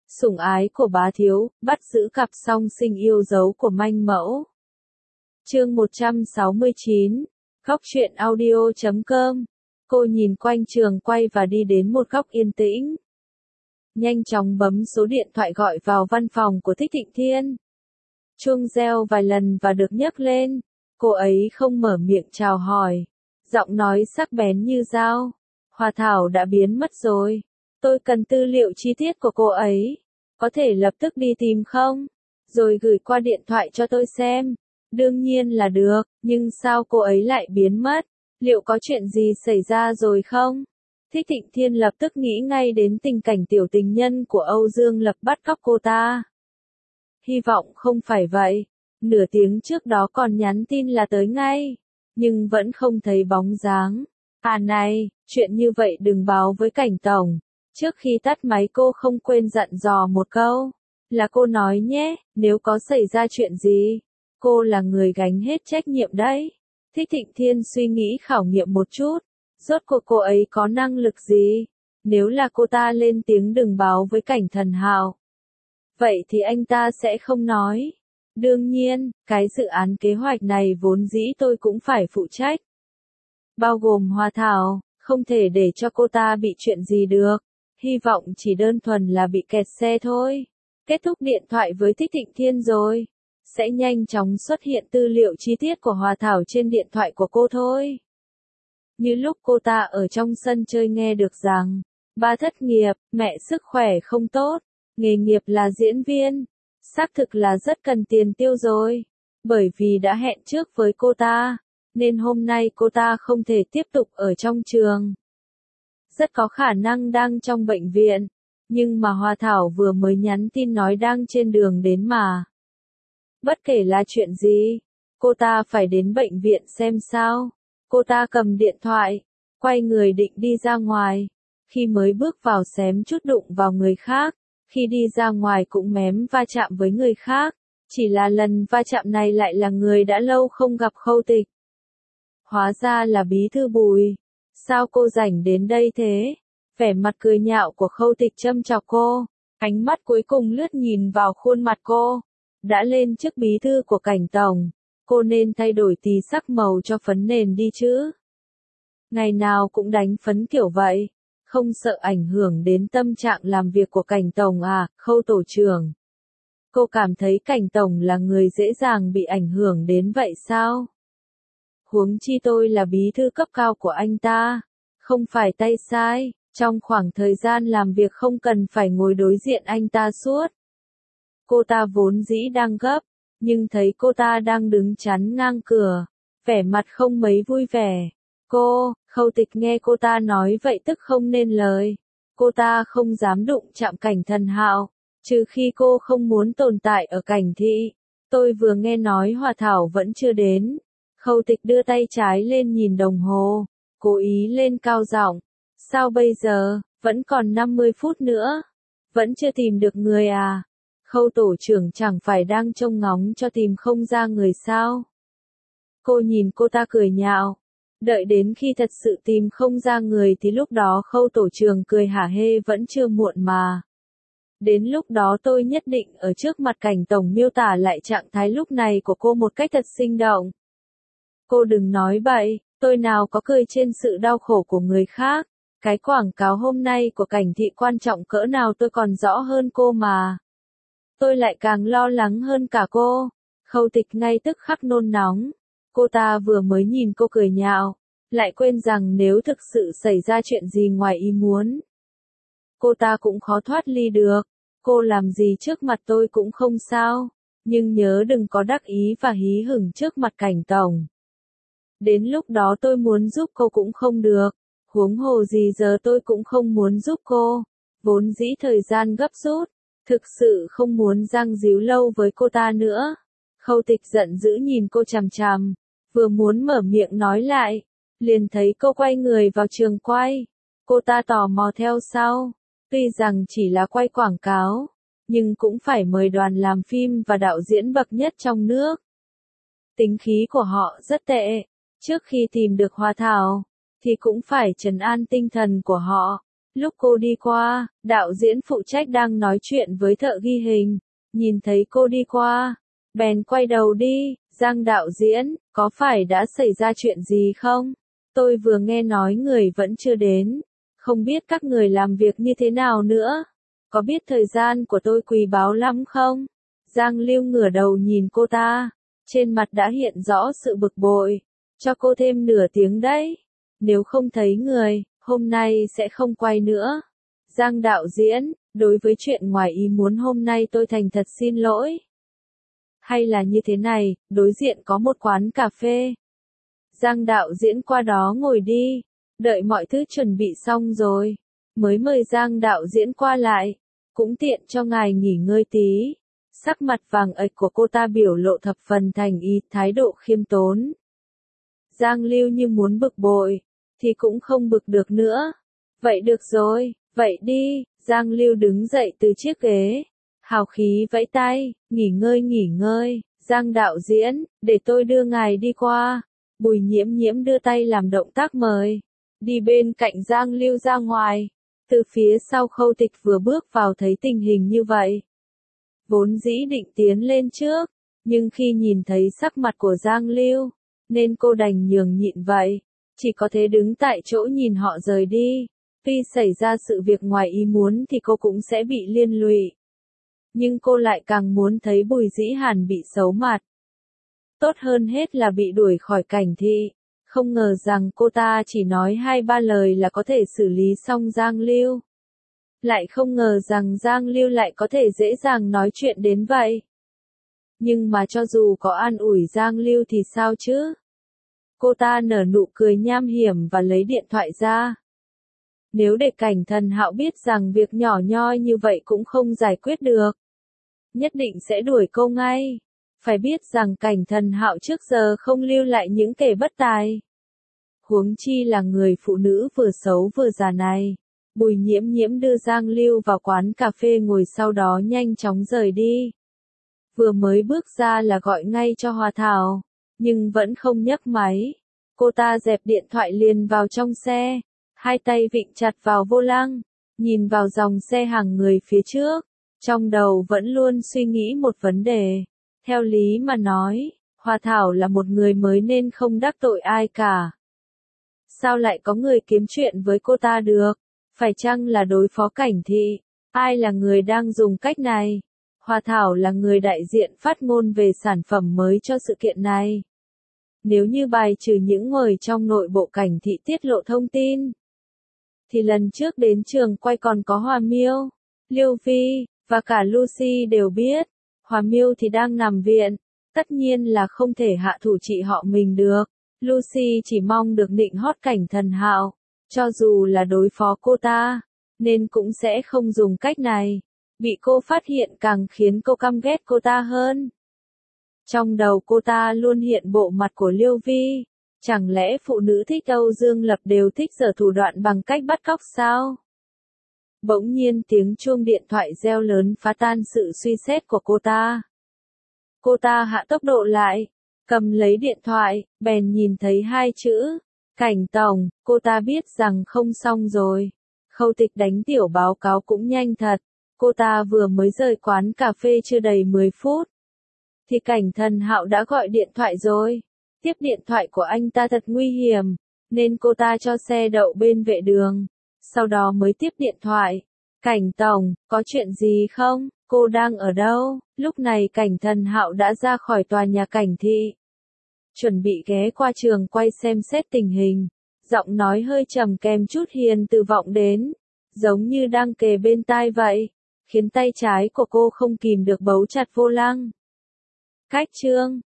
Sủng ái của bá thiếu, bắt giữ cặp song sinh yêu dấu của manh mẫu. Chương 169, Góc truyện audio.com. Cô nhìn quanh trường quay và đi đến một góc yên tĩnh. Nhanh chóng bấm số điện thoại gọi vào văn phòng của Thích Thịnh Thiên. Chuông reo vài lần và được nhấc lên. Cô ấy không mở miệng chào hỏi. Giọng nói sắc bén như dao. Hoa Thảo đã biến mất rồi. Tôi cần tư liệu chi tiết của cô ấy. Có thể lập tức đi tìm không? Rồi gửi qua điện thoại cho tôi xem. Đương nhiên là được, nhưng sao cô ấy lại biến mất? Liệu có chuyện gì xảy ra rồi không? Thích Thịnh Thiên lập tức nghĩ ngay đến tình cảnh tiểu tình nhân của Âu Dương Lập bắt cóc cô ta. Hy vọng không phải vậy. Nửa tiếng trước đó còn nhắn tin là tới ngay. Nhưng vẫn không thấy bóng dáng. À này, chuyện như vậy đừng báo với cảnh tổng. Trước khi tắt máy cô không quên dặn dò một câu. Là cô nói nhé, nếu có xảy ra chuyện gì, cô là người gánh hết trách nhiệm đấy. Thích Thịnh Thiên suy nghĩ khảo nghiệm một chút. Rốt cuộc cô ấy có năng lực gì? Nếu là cô ta lên tiếng đừng báo với cảnh thần hào. Vậy thì anh ta sẽ không nói. Đương nhiên, cái dự án kế hoạch này vốn dĩ tôi cũng phải phụ trách. Bao gồm Hoa Thảo, không thể để cho cô ta bị chuyện gì được. Hy vọng chỉ đơn thuần là bị kẹt xe thôi. Kết thúc điện thoại với Thích Thịnh Thiên rồi. Sẽ nhanh chóng xuất hiện tư liệu chi tiết của Hoa Thảo trên điện thoại của cô thôi. Như lúc cô ta ở trong sân chơi nghe được rằng, ba thất nghiệp, mẹ sức khỏe không tốt, nghề nghiệp là diễn viên. Xác thực là rất cần tiền tiêu rồi. Bởi vì đã hẹn trước với cô ta, nên hôm nay cô ta không thể tiếp tục ở trong trường. Rất có khả năng đang trong bệnh viện. Nhưng mà Hoa Thảo vừa mới nhắn tin nói đang trên đường đến mà. Bất kể là chuyện gì, cô ta phải đến bệnh viện xem sao. Cô ta cầm điện thoại, quay người định đi ra ngoài. Khi mới bước vào xém chút đụng vào người khác. Khi đi ra ngoài cũng mém va chạm với người khác. Chỉ là lần va chạm này lại là người đã lâu không gặp Khâu Tịch. Hóa ra là bí thư Bùi. Sao cô rảnh đến đây thế? Vẻ mặt cười nhạo của Khâu Tịch châm chọc cô. Ánh mắt cuối cùng lướt nhìn vào khuôn mặt cô. Đã lên chức bí thư của cảnh tổng. Cô nên thay đổi tí sắc màu cho phấn nền đi chứ. Ngày nào cũng đánh phấn kiểu vậy. Không sợ ảnh hưởng đến tâm trạng làm việc của cảnh tổng à, Khâu tổ trưởng. Cô cảm thấy cảnh tổng là người dễ dàng bị ảnh hưởng đến vậy sao? Huống chi tôi là bí thư cấp cao của anh ta. Không phải tay sai, trong khoảng thời gian làm việc không cần phải ngồi đối diện anh ta suốt. Cô ta vốn dĩ đang gấp, nhưng thấy cô ta đang đứng chắn ngang cửa, vẻ mặt không mấy vui vẻ. Khâu Tịch nghe cô ta nói vậy tức không nên lời. Cô ta không dám đụng chạm cảnh thần hạo, trừ khi cô không muốn tồn tại ở cảnh thị. Tôi vừa nghe nói Hoa Thảo vẫn chưa đến. Khâu Tịch đưa tay trái lên nhìn đồng hồ, cố ý lên cao giọng. Sao bây giờ, vẫn còn 50 phút nữa? Vẫn chưa tìm được người à? Khâu tổ trưởng chẳng phải đang trông ngóng cho tìm không ra người sao? Cô nhìn cô ta cười nhạo. Đợi đến khi thật sự tìm không ra người thì lúc đó Khâu tổ trưởng cười hả hê vẫn chưa muộn mà. Đến lúc đó tôi nhất định ở trước mặt cảnh tổng miêu tả lại trạng thái lúc này của cô một cách thật sinh động. Cô đừng nói bậy, tôi nào có cười trên sự đau khổ của người khác. Cái quảng cáo hôm nay của cảnh thị quan trọng cỡ nào tôi còn rõ hơn cô mà. Tôi lại càng lo lắng hơn cả cô. Khâu Tịch ngay tức khắc nôn nóng. Cô ta vừa mới nhìn cô cười nhạo, lại quên rằng nếu thực sự xảy ra chuyện gì ngoài ý muốn, cô ta cũng khó thoát ly được. Cô làm gì trước mặt tôi cũng không sao, nhưng nhớ đừng có đắc ý và hí hửng trước mặt cảnh tổng. Đến lúc đó tôi muốn giúp cô cũng không được, huống hồ gì giờ tôi cũng không muốn giúp cô. Vốn dĩ thời gian gấp rút, thực sự không muốn giăng díu lâu với cô ta nữa. Khâu Tịch giận dữ nhìn cô chằm chằm, vừa muốn mở miệng nói lại, liền thấy cô quay người vào trường quay. Cô ta tò mò theo sau, tuy rằng chỉ là quay quảng cáo, nhưng cũng phải mời đoàn làm phim và đạo diễn bậc nhất trong nước. Tính khí của họ rất tệ, trước khi tìm được Hoa Thảo, thì cũng phải trấn an tinh thần của họ. Lúc cô đi qua, đạo diễn phụ trách đang nói chuyện với thợ ghi hình. Nhìn thấy cô đi qua, bèn quay đầu đi. Giang đạo diễn, có phải đã xảy ra chuyện gì không? Tôi vừa nghe nói người vẫn chưa đến. Không biết các người làm việc như thế nào nữa. Có biết thời gian của tôi quý báu lắm không? Giang Lưu ngửa đầu nhìn cô ta. Trên mặt đã hiện rõ sự bực bội. Cho cô thêm nửa tiếng đấy. Nếu không thấy người, hôm nay sẽ không quay nữa. Giang đạo diễn, đối với chuyện ngoài ý muốn hôm nay tôi thành thật xin lỗi. Hay là như thế này, đối diện có một quán cà phê. Giang đạo diễn qua đó ngồi đi. Đợi mọi thứ chuẩn bị xong rồi, mới mời Giang đạo diễn qua lại. Cũng tiện cho ngài nghỉ ngơi tí. Sắc mặt vàng ệch của cô ta biểu lộ thập phần thành ý, thái độ khiêm tốn. Giang Lưu như muốn bực bội, thì cũng không bực được nữa. Vậy được rồi, vậy đi. Giang Lưu đứng dậy từ chiếc ghế. Hào khí vẫy tay, nghỉ ngơi. Giang đạo diễn, để tôi đưa ngài đi qua. Bùi Nhiễm Nhiễm đưa tay làm động tác mời. Đi bên cạnh Giang Lưu ra ngoài. Từ phía sau Khâu Tịch vừa bước vào thấy tình hình như vậy. Vốn dĩ định tiến lên trước, nhưng khi nhìn thấy sắc mặt của Giang Lưu, nên cô đành nhường nhịn vậy. Chỉ có thể đứng tại chỗ nhìn họ rời đi. Tuy xảy ra sự việc ngoài ý muốn thì cô cũng sẽ bị liên lụy. Nhưng cô lại càng muốn thấy Bùi Dĩ Hàn bị xấu mặt. Tốt hơn hết là bị đuổi khỏi Cảnh Thị. Không ngờ rằng cô ta chỉ nói 2-3 lời là có thể xử lý xong Giang Lưu. Lại không ngờ rằng Giang Lưu lại có thể dễ dàng nói chuyện đến vậy. Nhưng mà cho dù có an ủi Giang Lưu thì sao chứ? Cô ta nở nụ cười nham hiểm và lấy điện thoại ra. Nếu để Cảnh Thần Hạo biết rằng việc nhỏ nhoi như vậy cũng không giải quyết được, nhất định sẽ đuổi cô ngay. Phải biết rằng Cảnh Thần Hạo trước giờ không lưu lại những kẻ bất tài. Huống chi là người phụ nữ vừa xấu vừa già này. Bùi Nhiễm Nhiễm đưa Giang Lưu vào quán cà phê ngồi, sau đó nhanh chóng rời đi. Vừa mới bước ra là gọi ngay cho Hòa Thảo, nhưng vẫn không nhấc máy. Cô ta dẹp điện thoại liền vào trong xe, hai tay vịn chặt vào vô lăng, nhìn vào dòng xe hàng người phía trước. Trong đầu vẫn luôn suy nghĩ một vấn đề. Theo lý mà nói, Hòa Thảo là một người mới nên không đắc tội ai cả. Sao lại có người kiếm chuyện với cô ta được? Phải chăng là đối phó Cảnh Thị? Ai là người đang dùng cách này? Hòa Thảo là người đại diện phát ngôn về sản phẩm mới cho sự kiện này. Nếu như bài trừ những người trong nội bộ Cảnh Thị tiết lộ thông tin, thì lần trước đến trường quay còn có Hòa Miêu, Liêu Vi, và cả Lucy đều biết. Hòa Miêu thì đang nằm viện, tất nhiên là không thể hạ thủ trị họ mình được. Lucy chỉ mong được nịnh hót Cảnh Thần Hạo, cho dù là đối phó cô ta, nên cũng sẽ không dùng cách này. Bị cô phát hiện càng khiến cô căm ghét cô ta hơn. Trong đầu cô ta luôn hiện bộ mặt của Liêu Vi. Chẳng lẽ phụ nữ thích Âu Dương Lập đều thích giở thủ đoạn bằng cách bắt cóc sao? Bỗng nhiên tiếng chuông điện thoại reo lớn phá tan sự suy xét của cô ta. Cô ta hạ tốc độ lại, cầm lấy điện thoại, bèn nhìn thấy hai chữ Cảnh Tổng. Cô ta biết rằng không xong rồi. Khâu Tịch đánh tiểu báo cáo cũng nhanh thật. Cô ta vừa mới rời quán cà phê chưa đầy 10 phút. Thì Cảnh Thần Hạo đã gọi điện thoại rồi. Tiếp điện thoại của anh ta thật nguy hiểm, nên cô ta cho xe đậu bên vệ đường. Sau đó mới tiếp điện thoại. Cảnh Tổng, có chuyện gì không? Cô đang ở đâu? Lúc này Cảnh Thần Hạo đã ra khỏi tòa nhà Cảnh Thị. Chuẩn bị ghé qua trường quay xem xét tình hình. Giọng nói hơi trầm kèm chút hiền từ vọng đến. Giống như đang kề bên tai vậy. Khiến tay trái của cô không kìm được bấu chặt vô lăng. Cách chương